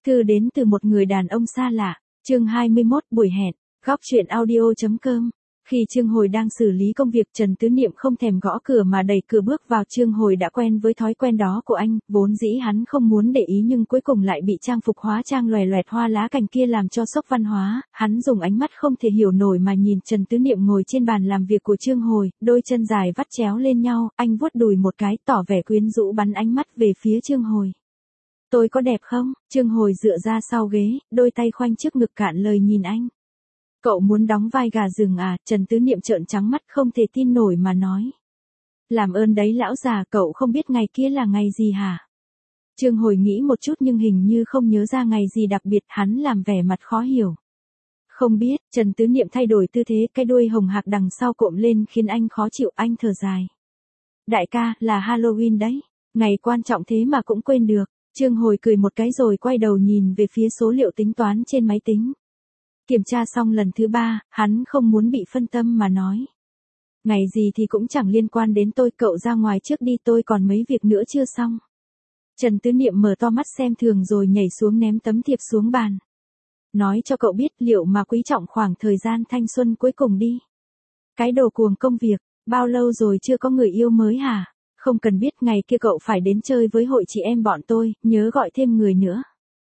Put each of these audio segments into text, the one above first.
Thư đến từ một người đàn ông xa lạ. Chương 21 buổi hẹn. Góc truyện audio.com. Khi Trương Hồi đang xử lý công việc, Trần Tứ Niệm không thèm gõ cửa mà đẩy cửa bước vào. Trương Hồi đã quen với thói quen đó của anh, vốn dĩ hắn không muốn để ý nhưng cuối cùng lại bị trang phục hóa trang loè loẹt hoa lá cành kia làm cho sốc văn hóa. Hắn dùng ánh mắt không thể hiểu nổi mà nhìn Trần Tứ Niệm ngồi trên bàn làm việc của Trương Hồi, đôi chân dài vắt chéo lên nhau, anh vuốt đùi một cái, tỏ vẻ quyến rũ bắn ánh mắt về phía Trương Hồi. Tôi có đẹp không? Trương Hồi dựa ra sau ghế, đôi tay khoanh trước ngực cạn lời nhìn anh. Cậu muốn đóng vai gà rừng à? Trần Tứ Niệm trợn trắng mắt không thể tin nổi mà nói. Làm ơn đấy lão già, cậu không biết ngày kia là ngày gì hả? Trương Hồi nghĩ một chút nhưng hình như không nhớ ra ngày gì đặc biệt, hắn làm vẻ mặt khó hiểu. Không biết. Trần Tứ Niệm thay đổi tư thế, cái đuôi hồng hạc đằng sau cộm lên khiến anh khó chịu, anh thở dài. Đại ca, là Halloween đấy. Ngày quan trọng thế mà cũng quên được. Trương Hồi cười một cái rồi quay đầu nhìn về phía số liệu tính toán trên máy tính. Kiểm tra xong lần thứ 3, hắn không muốn bị phân tâm mà nói. Ngày gì thì cũng chẳng liên quan đến tôi, cậu ra ngoài trước đi, tôi còn mấy việc nữa chưa xong. Trần Tứ Niệm mở to mắt xem thường rồi nhảy xuống ném tấm thiệp xuống bàn. Nói cho cậu biết liệu mà quý trọng khoảng thời gian thanh xuân cuối cùng đi. Cái đồ cuồng công việc, bao lâu rồi chưa có người yêu mới hả? Không cần biết, ngày kia cậu phải đến chơi với hội chị em bọn tôi, nhớ gọi thêm người nữa.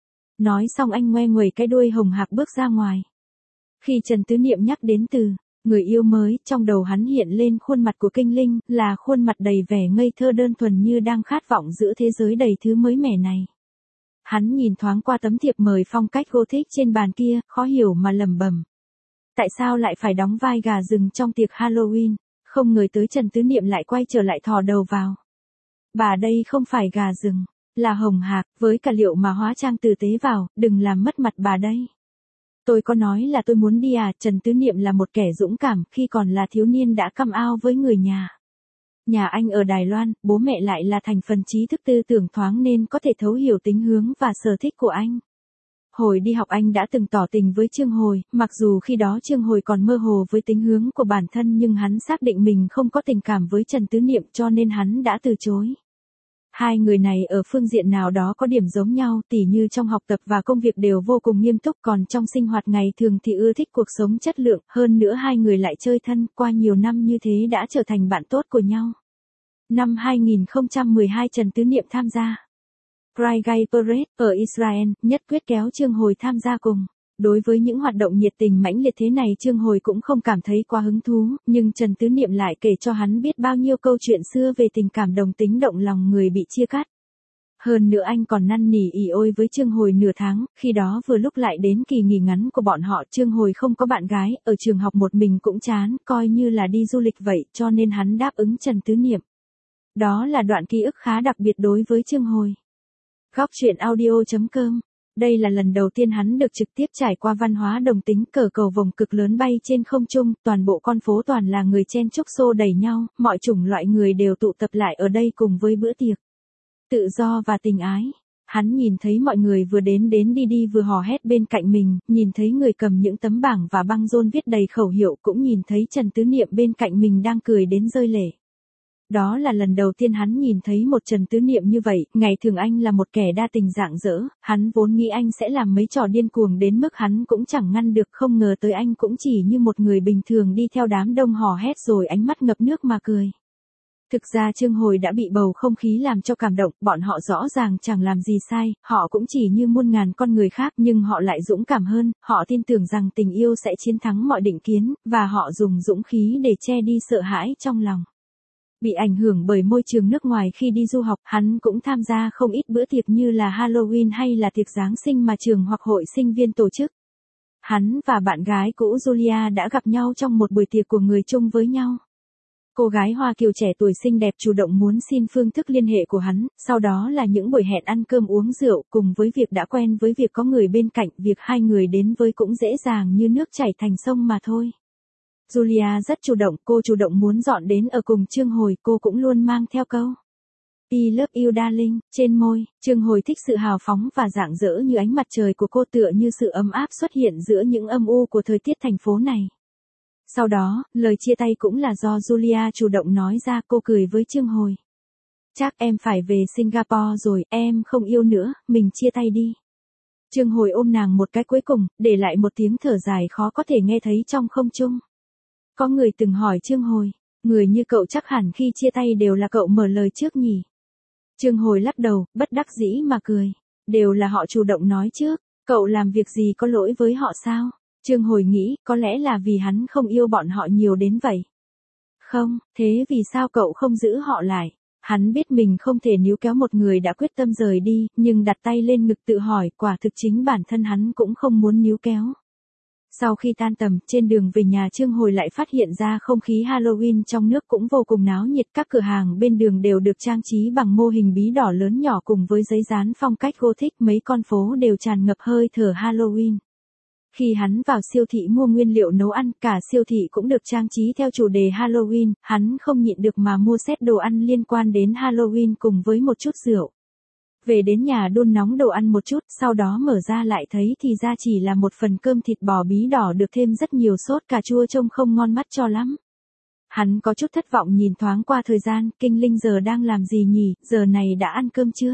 Nói xong anh ngoe nguẩy cái đuôi hồng hạc bước ra ngoài. Khi Trần Tứ Niệm nhắc đến từ người yêu mới, trong đầu hắn hiện lên khuôn mặt của Kinh Linh, là khuôn mặt đầy vẻ ngây thơ đơn thuần như đang khát vọng giữa thế giới đầy thứ mới mẻ này. Hắn nhìn thoáng qua tấm thiệp mời phong cách Gothic trên bàn kia, khó hiểu mà lẩm bẩm. Tại sao lại phải đóng vai gà rừng trong tiệc Halloween? Không ngờ tới Trần Tứ Niệm lại quay trở lại thò đầu vào. Bà đây không phải gà rừng, là hồng hạc, với cả liệu mà hóa trang tử tế vào, đừng làm mất mặt bà đây. Tôi có nói là tôi muốn đi à? Trần Tứ Niệm là một kẻ dũng cảm, khi còn là thiếu niên đã căm ao với người nhà. Nhà anh ở Đài Loan, bố mẹ lại là thành phần trí thức tư tưởng thoáng nên có thể thấu hiểu tính hướng và sở thích của anh. Hồi đi học anh đã từng tỏ tình với Trương Hồi, mặc dù khi đó Trương Hồi còn mơ hồ với tính hướng của bản thân nhưng hắn xác định mình không có tình cảm với Trần Tứ Niệm cho nên hắn đã từ chối. Hai người này ở phương diện nào đó có điểm giống nhau, tỉ như trong học tập và công việc đều vô cùng nghiêm túc, còn trong sinh hoạt ngày thường thì ưa thích cuộc sống chất lượng, hơn nữa hai người lại chơi thân, qua nhiều năm như thế đã trở thành bạn tốt của nhau. Năm 2012 Trần Tứ Niệm tham gia Pride Gay Parade ở Israel, nhất quyết kéo Trương Hồi tham gia cùng. Đối với những hoạt động nhiệt tình mãnh liệt thế này Trương Hồi cũng không cảm thấy quá hứng thú, nhưng Trần Tứ Niệm lại kể cho hắn biết bao nhiêu câu chuyện xưa về tình cảm đồng tính động lòng người bị chia cắt. Hơn nữa anh còn năn nỉ ỉ ôi với Trương Hồi nửa tháng, khi đó vừa lúc lại đến kỳ nghỉ ngắn của bọn họ. Trương Hồi không có bạn gái, ở trường học một mình cũng chán, coi như là đi du lịch vậy, cho nên hắn đáp ứng Trần Tứ Niệm. Đó là đoạn ký ức khá đặc biệt đối với Trương Hồi. Góc truyện audio.com. Đây là lần đầu tiên hắn được trực tiếp trải qua văn hóa đồng tính, cờ cầu vồng cực lớn bay trên không trung, toàn bộ con phố toàn là người chen chúc xô đẩy nhau, mọi chủng loại người đều tụ tập lại ở đây cùng với bữa tiệc. Tự do và tình ái. Hắn nhìn thấy mọi người vừa đến đi vừa hò hét bên cạnh mình, nhìn thấy người cầm những tấm bảng và băng rôn viết đầy khẩu hiệu, cũng nhìn thấy Trần Tứ Niệm bên cạnh mình đang cười đến rơi lệ. Đó là lần đầu tiên hắn nhìn thấy một Trần Tứ Niệm như vậy, ngày thường anh là một kẻ đa tình rạng rỡ, hắn vốn nghĩ anh sẽ làm mấy trò điên cuồng đến mức hắn cũng chẳng ngăn được, không ngờ tới anh cũng chỉ như một người bình thường đi theo đám đông hò hét rồi ánh mắt ngập nước mà cười. Thực ra Trương Hồi đã bị bầu không khí làm cho cảm động, bọn họ rõ ràng chẳng làm gì sai, họ cũng chỉ như muôn ngàn con người khác nhưng họ lại dũng cảm hơn, họ tin tưởng rằng tình yêu sẽ chiến thắng mọi định kiến, và họ dùng dũng khí để che đi sợ hãi trong lòng. Bị ảnh hưởng bởi môi trường nước ngoài khi đi du học, hắn cũng tham gia không ít bữa tiệc như là Halloween hay là tiệc Giáng sinh mà trường hoặc hội sinh viên tổ chức. Hắn và bạn gái cũ Julia đã gặp nhau trong một buổi tiệc của người chung với nhau. Cô gái Hoa Kiều trẻ tuổi xinh đẹp chủ động muốn xin phương thức liên hệ của hắn, sau đó là những buổi hẹn ăn cơm uống rượu, cùng với việc đã quen với việc có người bên cạnh, việc hai người đến với cũng dễ dàng như nước chảy thành sông mà thôi. Julia rất chủ động, cô chủ động muốn dọn đến ở cùng Trương Hồi, cô cũng luôn mang theo câu I love you darling trên môi. Trương Hồi thích sự hào phóng và rạng rỡ như ánh mặt trời của cô, tựa như sự ấm áp xuất hiện giữa những âm u của thời tiết thành phố này. Sau đó, lời chia tay cũng là do Julia chủ động nói ra, cô cười với Trương Hồi. Chắc em phải về Singapore rồi, em không yêu nữa, mình chia tay đi. Trương Hồi ôm nàng một cái cuối cùng, để lại một tiếng thở dài khó có thể nghe thấy trong không trung. Có người từng hỏi Trương Hồi, người như cậu chắc hẳn khi chia tay đều là cậu mở lời trước nhỉ? Trương Hồi lắc đầu, bất đắc dĩ mà cười. Đều là họ chủ động nói trước, cậu làm việc gì có lỗi với họ sao? Trương Hồi nghĩ, có lẽ là vì hắn không yêu bọn họ nhiều đến vậy. Không, thế vì sao cậu không giữ họ lại? Hắn biết mình không thể níu kéo một người đã quyết tâm rời đi, nhưng đặt tay lên ngực tự hỏi, quả thực chính bản thân hắn cũng không muốn níu kéo. Sau khi tan tầm, trên đường về nhà Trương Hồi lại phát hiện ra không khí Halloween trong nước cũng vô cùng náo nhiệt, các cửa hàng bên đường đều được trang trí bằng mô hình bí đỏ lớn nhỏ cùng với giấy dán phong cách Gothic, mấy con phố đều tràn ngập hơi thở Halloween. Khi hắn vào siêu thị mua nguyên liệu nấu ăn, cả siêu thị cũng được trang trí theo chủ đề Halloween, hắn không nhịn được mà mua set đồ ăn liên quan đến Halloween cùng với một chút rượu. Về đến nhà đun nóng đồ ăn một chút, sau đó mở ra lại thấy thì ra chỉ là một phần cơm thịt bò bí đỏ được thêm rất nhiều sốt cà chua trông không ngon mắt cho lắm. Hắn có chút thất vọng nhìn thoáng qua thời gian, Kinh Linh giờ đang làm gì nhỉ, giờ này đã ăn cơm chưa?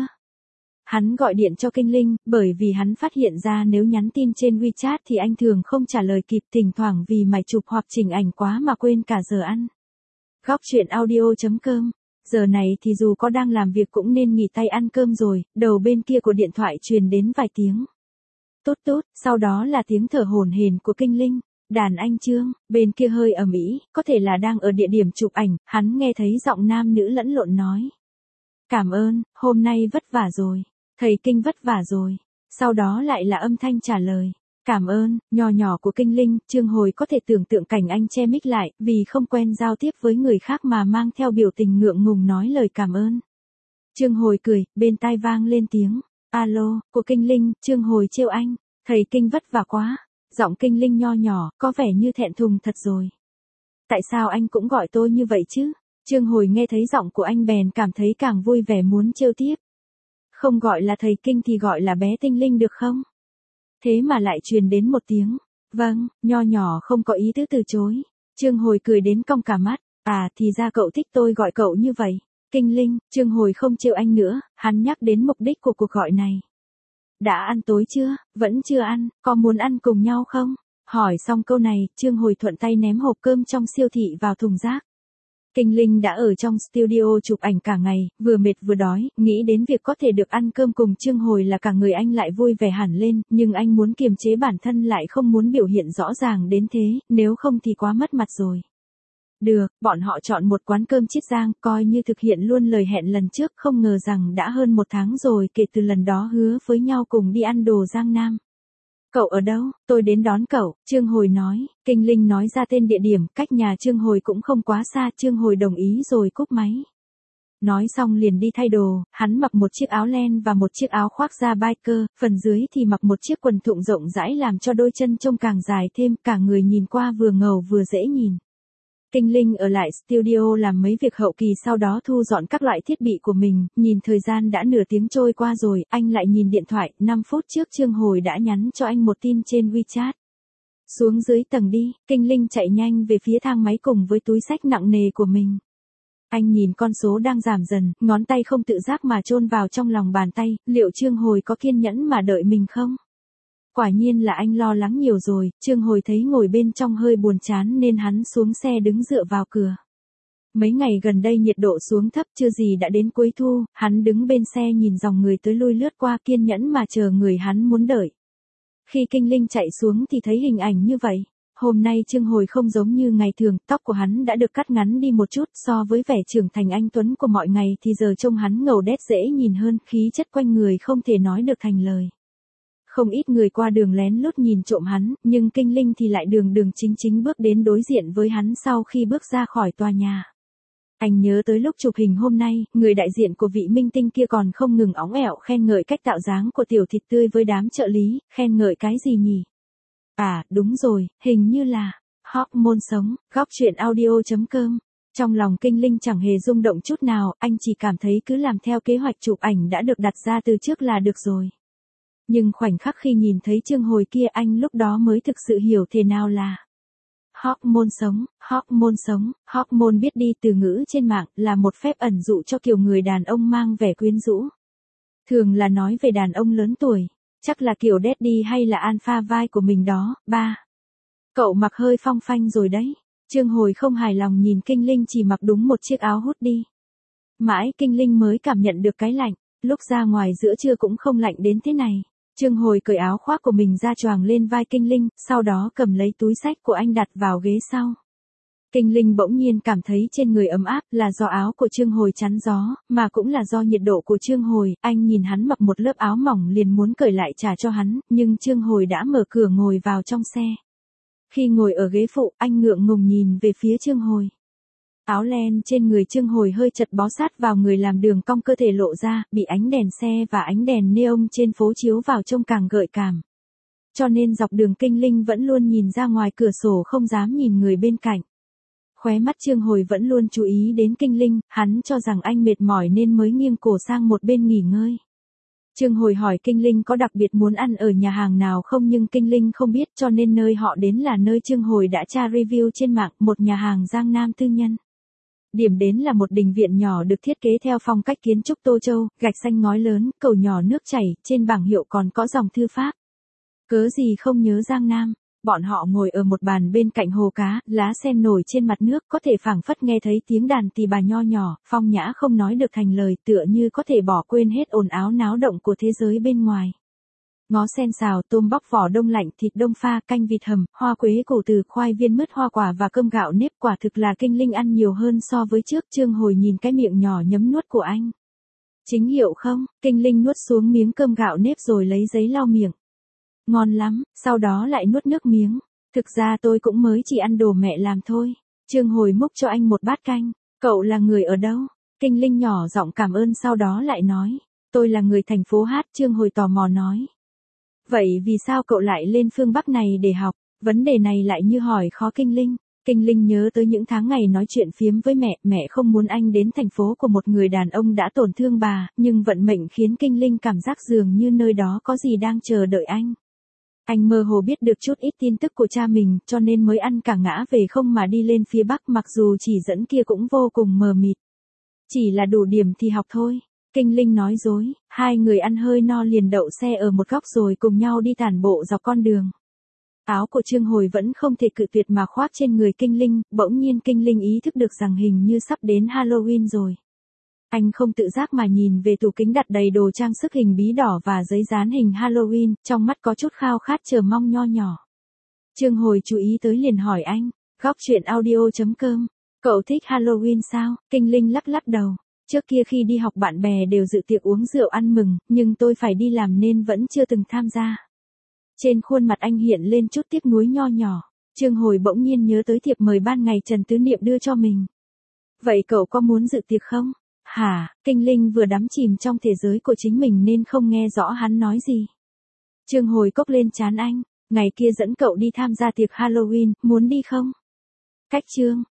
Hắn gọi điện cho Kinh Linh, bởi vì hắn phát hiện ra nếu nhắn tin trên WeChat thì anh thường không trả lời kịp, thỉnh thoảng vì mải chụp hoặc chỉnh ảnh quá mà quên cả giờ ăn. Góc chuyện audio.com. Giờ này thì dù có đang làm việc cũng nên nghỉ tay ăn cơm rồi, đầu bên kia của điện thoại truyền đến vài tiếng. Tút tút, sau đó là tiếng thở hổn hển của Kinh Linh. Đàn anh Trương, bên kia hơi ầm ĩ, có thể là đang ở địa điểm chụp ảnh, hắn nghe thấy giọng nam nữ lẫn lộn nói. Cảm ơn, hôm nay vất vả rồi. Thầy Kinh vất vả rồi. Sau đó lại là âm thanh trả lời. Cảm ơn, nho nhỏ của Kinh Linh, Trương Hồi có thể tưởng tượng cảnh anh che mic lại, vì không quen giao tiếp với người khác mà mang theo biểu tình ngượng ngùng nói lời cảm ơn. Trương Hồi cười, bên tai vang lên tiếng. Alo, của Kinh Linh, Trương Hồi trêu anh. Thầy Kinh vất vả quá. Giọng Kinh Linh nho nhỏ, có vẻ như thẹn thùng thật rồi. Tại sao anh cũng gọi tôi như vậy chứ? Trương Hồi nghe thấy giọng của anh bèn cảm thấy càng vui vẻ muốn trêu tiếp. Không gọi là thầy Kinh thì gọi là bé Tinh Linh được không? Thế mà lại truyền đến một tiếng. Vâng, nho nhỏ không có ý tứ từ chối. Trương Hồi cười đến cong cả mắt. À thì ra cậu thích tôi gọi cậu như vậy. Kinh Linh, Trương Hồi không trêu anh nữa, hắn nhắc đến mục đích của cuộc gọi này. Đã ăn tối chưa? Vẫn chưa ăn, có muốn ăn cùng nhau không? Hỏi xong câu này, Trương Hồi thuận tay ném hộp cơm trong siêu thị vào thùng rác. Kinh Linh đã ở trong studio chụp ảnh cả ngày, vừa mệt vừa đói, nghĩ đến việc có thể được ăn cơm cùng Trương Hồi là cả người anh lại vui vẻ hẳn lên, nhưng anh muốn kiềm chế bản thân lại không muốn biểu hiện rõ ràng đến thế, nếu không thì quá mất mặt rồi. Được, bọn họ chọn một quán cơm Chiết Giang, coi như thực hiện luôn lời hẹn lần trước, không ngờ rằng đã hơn 1 tháng rồi kể từ lần đó hứa với nhau cùng đi ăn đồ Giang Nam. Cậu ở đâu? Tôi đến đón cậu, Trương Hồi nói. Kinh Linh nói ra tên địa điểm, cách nhà Trương Hồi cũng không quá xa, Trương Hồi đồng ý rồi cúp máy. Nói xong liền đi thay đồ, hắn mặc một chiếc áo len và một chiếc áo khoác da biker, phần dưới thì mặc một chiếc quần thụng rộng rãi làm cho đôi chân trông càng dài thêm, cả người nhìn qua vừa ngầu vừa dễ nhìn. Kinh Linh ở lại studio làm mấy việc hậu kỳ sau đó thu dọn các loại thiết bị của mình, nhìn thời gian đã nửa tiếng trôi qua rồi, anh lại nhìn điện thoại, 5 phút trước Trương Hồi đã nhắn cho anh một tin trên WeChat. Xuống dưới tầng đi, Kinh Linh chạy nhanh về phía thang máy cùng với túi xách nặng nề của mình. Anh nhìn con số đang giảm dần, ngón tay không tự giác mà chôn vào trong lòng bàn tay, liệu Trương Hồi có kiên nhẫn mà đợi mình không? Quả nhiên là anh lo lắng nhiều rồi, Trương Hồi thấy ngồi bên trong hơi buồn chán nên hắn xuống xe đứng dựa vào cửa. Mấy ngày gần đây nhiệt độ xuống thấp chưa gì đã đến cuối thu, hắn đứng bên xe nhìn dòng người tới lui lướt qua kiên nhẫn mà chờ người hắn muốn đợi. Khi Kinh Linh chạy xuống thì thấy hình ảnh như vậy. Hôm nay Trương Hồi không giống như ngày thường, tóc của hắn đã được cắt ngắn đi một chút, so với vẻ trưởng thành anh tuấn của mọi ngày thì giờ trông hắn ngầu đét dễ nhìn hơn, khí chất quanh người không thể nói được thành lời. Không ít người qua đường lén lút nhìn trộm hắn, nhưng Kinh Linh thì lại đường đường chính chính bước đến đối diện với hắn sau khi bước ra khỏi tòa nhà. Anh nhớ tới lúc chụp hình hôm nay, người đại diện của vị minh tinh kia còn không ngừng óng ẻo khen ngợi cách tạo dáng của tiểu thịt tươi với đám trợ lý, khen ngợi cái gì nhỉ? À, đúng rồi, hình như là hormone sống, góc chuyện audio.com. Trong lòng Kinh Linh chẳng hề rung động chút nào, anh chỉ cảm thấy cứ làm theo kế hoạch chụp ảnh đã được đặt ra từ trước là được rồi. Nhưng khoảnh khắc khi nhìn thấy Trương Hồi kia anh lúc đó mới thực sự hiểu thế nào là hormone sống, hormone sống, hormone biết đi từ ngữ trên mạng là một phép ẩn dụ cho kiểu người đàn ông mang vẻ quyến rũ. Thường là nói về đàn ông lớn tuổi. Chắc là kiểu daddy hay là alpha vai của mình đó, ba. Cậu mặc hơi phong phanh rồi đấy. Trương Hồi không hài lòng nhìn Kinh Linh chỉ mặc đúng một chiếc áo hút đi. Mãi Kinh Linh mới cảm nhận được cái lạnh, lúc ra ngoài giữa trưa cũng không lạnh đến thế này. Trương Hồi cởi áo khoác của mình ra choàng lên vai Kinh Linh, sau đó cầm lấy túi xách của anh đặt vào ghế sau. Kinh Linh bỗng nhiên cảm thấy trên người ấm áp là do áo của Trương Hồi chắn gió, mà cũng là do nhiệt độ của Trương Hồi. Anh nhìn hắn mặc một lớp áo mỏng liền muốn cởi lại trả cho hắn, nhưng Trương Hồi đã mở cửa ngồi vào trong xe. Khi ngồi ở ghế phụ, anh ngượng ngùng nhìn về phía Trương Hồi. Áo len trên người Trương Hồi hơi chật bó sát vào người làm đường cong cơ thể lộ ra, bị ánh đèn xe và ánh đèn neon trên phố chiếu vào trông càng gợi cảm. Cho nên dọc đường Kinh Linh vẫn luôn nhìn ra ngoài cửa sổ không dám nhìn người bên cạnh. Khóe mắt Trương Hồi vẫn luôn chú ý đến Kinh Linh, hắn cho rằng anh mệt mỏi nên mới nghiêng cổ sang một bên nghỉ ngơi. Trương Hồi hỏi Kinh Linh có đặc biệt muốn ăn ở nhà hàng nào không, nhưng Kinh Linh không biết, cho nên nơi họ đến là nơi Trương Hồi đã tra review trên mạng, một nhà hàng Giang Nam tư nhân. Điểm đến là một đình viện nhỏ được thiết kế theo phong cách kiến trúc Tô Châu, gạch xanh ngói lớn, cầu nhỏ nước chảy, trên bảng hiệu còn có dòng thư pháp. Cớ gì không nhớ Giang Nam. Bọn họ ngồi ở một bàn bên cạnh hồ cá, lá sen nổi trên mặt nước, có thể phảng phất nghe thấy tiếng đàn tỳ bà nho nhỏ, phong nhã không nói được thành lời, tựa như có thể bỏ quên hết ồn áo náo động của thế giới bên ngoài. Ngó sen xào, tôm bóc vỏ đông lạnh, thịt đông pha, canh vịt hầm, hoa quế cổ từ, khoai viên mứt, hoa quả và cơm gạo nếp, quả thực là Kinh Linh ăn nhiều hơn so với trước. Trương Hồi nhìn cái miệng nhỏ nhấm nuốt của anh. Chính hiệu không? Kinh Linh nuốt xuống miếng cơm gạo nếp rồi lấy giấy lau miệng. Ngon lắm, sau đó lại nuốt nước miếng. Thực ra tôi cũng mới chỉ ăn đồ mẹ làm thôi. Trương Hồi múc cho anh một bát canh. Cậu là người ở đâu? Kinh Linh nhỏ giọng cảm ơn sau đó lại nói. Tôi là người thành phố Hát. Trương Hồi tò mò nói. Vậy vì sao cậu lại lên phương Bắc này để học? Vấn đề này lại như hỏi khó Kinh Linh. Kinh Linh nhớ tới những tháng ngày nói chuyện phiếm với mẹ không muốn anh đến thành phố của một người đàn ông đã tổn thương bà, nhưng vận mệnh khiến Kinh Linh cảm giác dường như nơi đó có gì đang chờ đợi anh. Anh mơ hồ biết được chút ít tin tức của cha mình, cho nên mới ăn cả ngã về không mà đi lên phía Bắc, mặc dù chỉ dẫn kia cũng vô cùng mờ mịt. Chỉ là đủ điểm thì học thôi. Kinh Linh nói dối, hai người ăn hơi no liền đậu xe ở một góc rồi cùng nhau đi tản bộ dọc con đường. Áo của Trương Hồi vẫn không thể cự tuyệt mà khoác trên người Kinh Linh, bỗng nhiên Kinh Linh ý thức được rằng hình như sắp đến Halloween rồi. Anh không tự giác mà nhìn về tủ kính đặt đầy đồ trang sức hình bí đỏ và giấy dán hình Halloween, trong mắt có chút khao khát chờ mong nho nhỏ. Trương Hồi chú ý tới liền hỏi anh, góc chuyện audio.com, cậu thích Halloween sao? Kinh Linh lắc lắc đầu. Trước kia khi đi học bạn bè đều dự tiệc uống rượu ăn mừng, nhưng tôi phải đi làm nên vẫn chưa từng tham gia. Trên khuôn mặt anh hiện lên chút tiếc nuối nho nhỏ. Trương Hồi bỗng nhiên nhớ tới thiệp mời ban ngày Trần Tứ Niệm đưa cho mình. Vậy cậu có muốn dự tiệc không? Hả? Kinh Linh vừa đắm chìm trong thế giới của chính mình nên không nghe rõ hắn nói gì. Trương Hồi cốc lên trán anh. Ngày kia dẫn cậu đi tham gia tiệc Halloween, muốn đi không? Cách Trương.